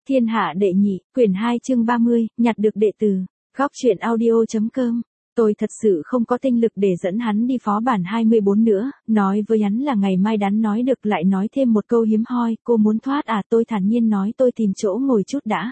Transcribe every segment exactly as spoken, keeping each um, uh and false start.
Thiên hạ đệ nhị, quyển hai chương ba mươi, nhặt được đệ từ. Góc truyện audio.com. Tôi thật sự không có tinh lực để dẫn hắn đi phó bản hai mươi bốn nữa, nói với hắn là ngày mai đắn nói được lại nói thêm một câu hiếm hoi, cô muốn thoát à, tôi thản nhiên nói tôi tìm chỗ ngồi chút đã.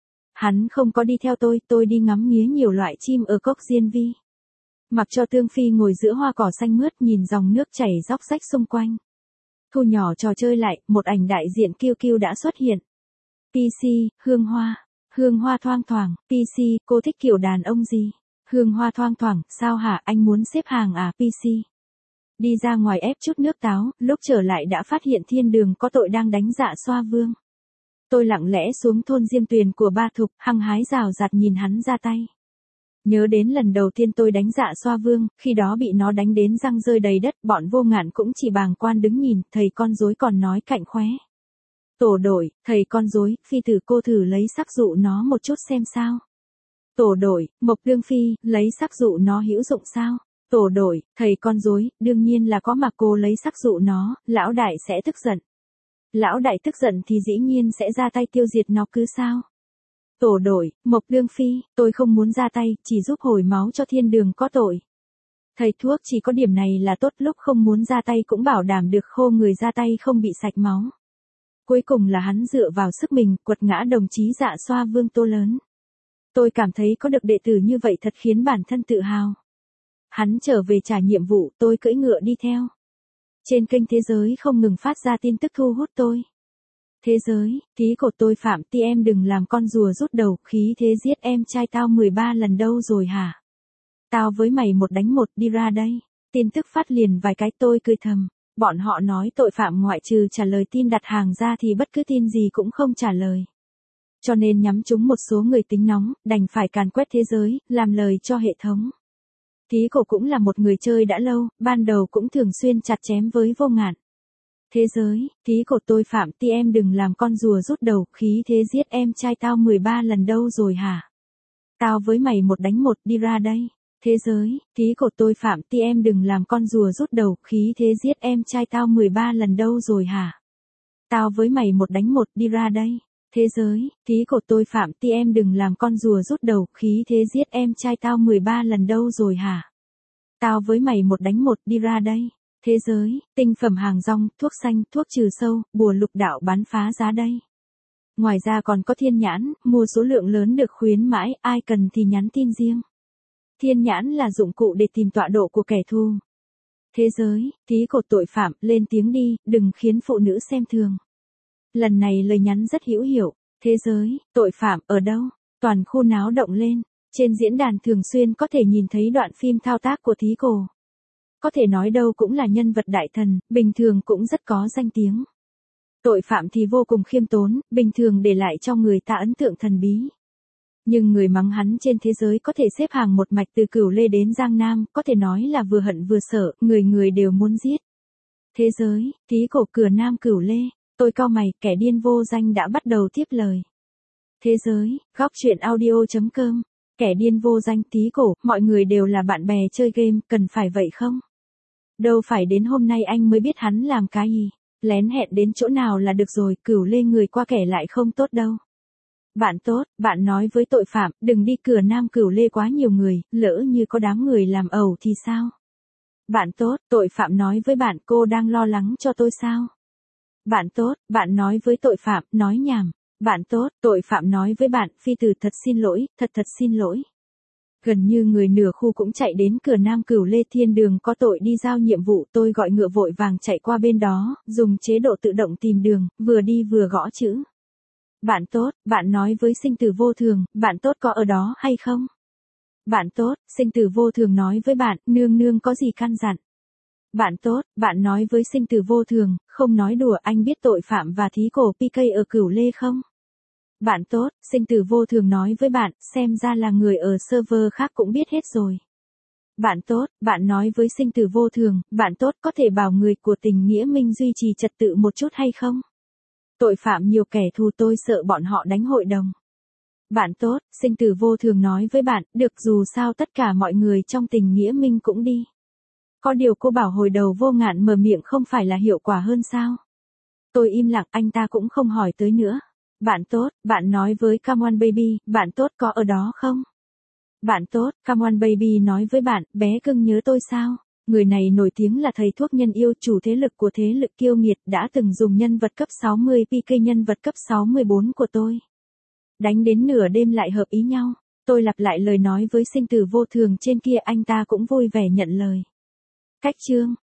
Hắn không có đi theo tôi, tôi đi ngắm nghía nhiều loại chim ở cốc diên vi. Mặc cho Tương Phi ngồi giữa hoa cỏ xanh mướt nhìn dòng nước chảy róc rách xung quanh. Thu nhỏ trò chơi lại, một ảnh đại diện kiêu kiêu đã xuất hiện. pê xê, Hương Hoa. Hương Hoa thoang thoảng, pê xê, cô thích kiểu đàn ông gì? Hương Hoa thoang thoảng, sao hả, anh muốn xếp hàng à, pê xê? Đi ra ngoài ép chút nước táo, lúc trở lại đã phát hiện thiên đường có tội đang đánh dạ xoa vương. Tôi lặng lẽ xuống thôn Diêm Tuyền của ba Thục, hăng hái rào rạt nhìn hắn ra tay. Nhớ đến lần đầu tiên tôi đánh dạ xoa vương, khi đó bị nó đánh đến răng rơi đầy đất, bọn Vô Ngạn cũng chỉ bàng quan đứng nhìn, thầy con rối còn nói cạnh khóe. Tổ đội, thầy con rối, Phi tử cô thử lấy sắc dụ nó một chút xem sao. Tổ đội, Mộc Đương Phi, lấy sắc dụ nó hữu dụng sao. Tổ đội, thầy con rối, đương nhiên là có mà cô lấy sắc dụ nó, lão đại sẽ tức giận. Lão đại tức giận thì dĩ nhiên sẽ ra tay tiêu diệt nó cứ sao. Tổ đội, Mộc Đương Phi, tôi không muốn ra tay, chỉ giúp hồi máu cho thiên đường có tội. Thầy thuốc chỉ có điểm này là tốt, lúc không muốn ra tay cũng bảo đảm được khô người ra tay không bị sạch máu. Cuối cùng là hắn dựa vào sức mình, quật ngã đồng chí dạ xoa vương Tô Lớn. Tôi cảm thấy có được đệ tử như vậy thật khiến bản thân tự hào. Hắn trở về trả nhiệm vụ, tôi cưỡi ngựa đi theo. Trên kênh Thế Giới không ngừng phát ra tin tức thu hút tôi. Thế Giới, thí cột tôi phạm ti em đừng làm con rùa rút đầu, khí thế giết em trai tao mười ba lần đâu rồi hả? Tao với mày một đánh một, đi ra đây. Tin tức phát liền vài cái, tôi cười thầm. Bọn họ nói tội phạm ngoại trừ trả lời tin đặt hàng ra thì bất cứ tin gì cũng không trả lời. Cho nên nhắm trúng một số người tính nóng, đành phải càn quét thế giới, làm lời cho hệ thống. Thí cổ cũng là một người chơi đã lâu, ban đầu cũng thường xuyên chặt chém với Vô Ngạn. Thế Giới, thí cổ tôi phạm ti em đừng làm con rùa rút đầu, khí thế giết em trai tao mười ba lần đâu rồi hả? Tao với mày một đánh một, đi ra đây. Thế Giới, thí cổ tôi phạm ti em đừng làm con rùa rút đầu, khí thế giết em trai tao mười ba lần đâu rồi hả? Tao với mày một đánh một, đi ra đây. Thế Giới, thí cổ tôi phạm ti em đừng làm con rùa rút đầu, khí thế giết em trai tao mười ba lần đâu rồi hả? Tao với mày một đánh một, đi ra đây. Thế Giới, tinh phẩm hàng rong, thuốc xanh, thuốc trừ sâu, bùa lục đạo bán phá giá đây. Ngoài ra còn có thiên nhãn, mua số lượng lớn được khuyến mãi, ai cần thì nhắn tin riêng. Thiên nhãn là dụng cụ để tìm tọa độ của kẻ thù. Thế Giới, thí cột tội phạm, lên tiếng đi, đừng khiến phụ nữ xem thường. Lần này lời nhắn rất hữu hiệu. Thế Giới, tội phạm, ở đâu? Toàn khu náo động lên. Trên diễn đàn thường xuyên có thể nhìn thấy đoạn phim thao tác của thí cổ. Có thể nói đâu cũng là nhân vật đại thần, bình thường cũng rất có danh tiếng. Tội phạm thì vô cùng khiêm tốn, bình thường để lại cho người ta ấn tượng thần bí. Nhưng người mắng hắn trên thế giới có thể xếp hàng một mạch từ Cửu Lê đến Giang Nam, có thể nói là vừa hận vừa sợ, người người đều muốn giết. Thế Giới, thí cổ cửa Nam Cửu Lê, tôi cau mày, kẻ điên vô danh đã bắt đầu tiếp lời. Thế Giới, góc truyện audio.com, kẻ điên vô danh tí cổ, mọi người đều là bạn bè chơi game, cần phải vậy không? Đâu phải đến hôm nay anh mới biết hắn làm cái gì, lén hẹn đến chỗ nào là được rồi, Cửu Lê người qua kẻ lại không tốt đâu. Bạn tốt, bạn nói với tội phạm, đừng đi cửa Nam Cửu Lê quá nhiều người, lỡ như có đám người làm ẩu thì sao? Bạn tốt, tội phạm nói với bạn, cô đang lo lắng cho tôi sao? Bạn tốt, bạn nói với tội phạm, nói nhảm. Bạn tốt, tội phạm nói với bạn, Phi tử thật xin lỗi, thật thật xin lỗi. Gần như người nửa khu cũng chạy đến cửa Nam Cửu Lê, thiên đường có tội đi giao nhiệm vụ, tôi gọi ngựa vội vàng chạy qua bên đó, dùng chế độ tự động tìm đường, vừa đi vừa gõ chữ. Bạn tốt, bạn nói với sinh tử vô thường, bạn tốt có ở đó hay không? Bạn tốt, sinh tử vô thường nói với bạn, nương nương có gì căn dặn? Bạn tốt, bạn nói với sinh tử vô thường, không nói đùa, anh biết tội phạm và thí cổ pê ca ở Cửu Lê không? Bạn tốt, sinh tử vô thường nói với bạn, xem ra là người ở server khác cũng biết hết rồi. Bạn tốt, bạn nói với sinh tử vô thường, bạn tốt có thể bảo người của tình nghĩa minh duy trì trật tự một chút hay không? Tội phạm nhiều kẻ thù, tôi sợ bọn họ đánh hội đồng. Bạn tốt, sinh tử vô thường nói với bạn, được, dù sao tất cả mọi người trong tình nghĩa minh cũng đi. Có điều cô bảo hồi đầu Vô Ngạn mở miệng không phải là hiệu quả hơn sao? Tôi im lặng, anh ta cũng không hỏi tới nữa. Bạn tốt, bạn nói với Come on baby, bạn tốt có ở đó không? Bạn tốt, Come on baby nói với bạn, bé cưng nhớ tôi sao? Người này nổi tiếng là thầy thuốc nhân yêu, chủ thế lực của thế lực kiêu nghiệt, đã từng dùng nhân vật cấp sáu mươi pê ca nhân vật cấp sáu mươi bốn của tôi. Đánh đến nửa đêm lại hợp ý nhau. Tôi lặp lại lời nói với sinh tử vô thường trên kia, anh ta cũng vui vẻ nhận lời. Cách chương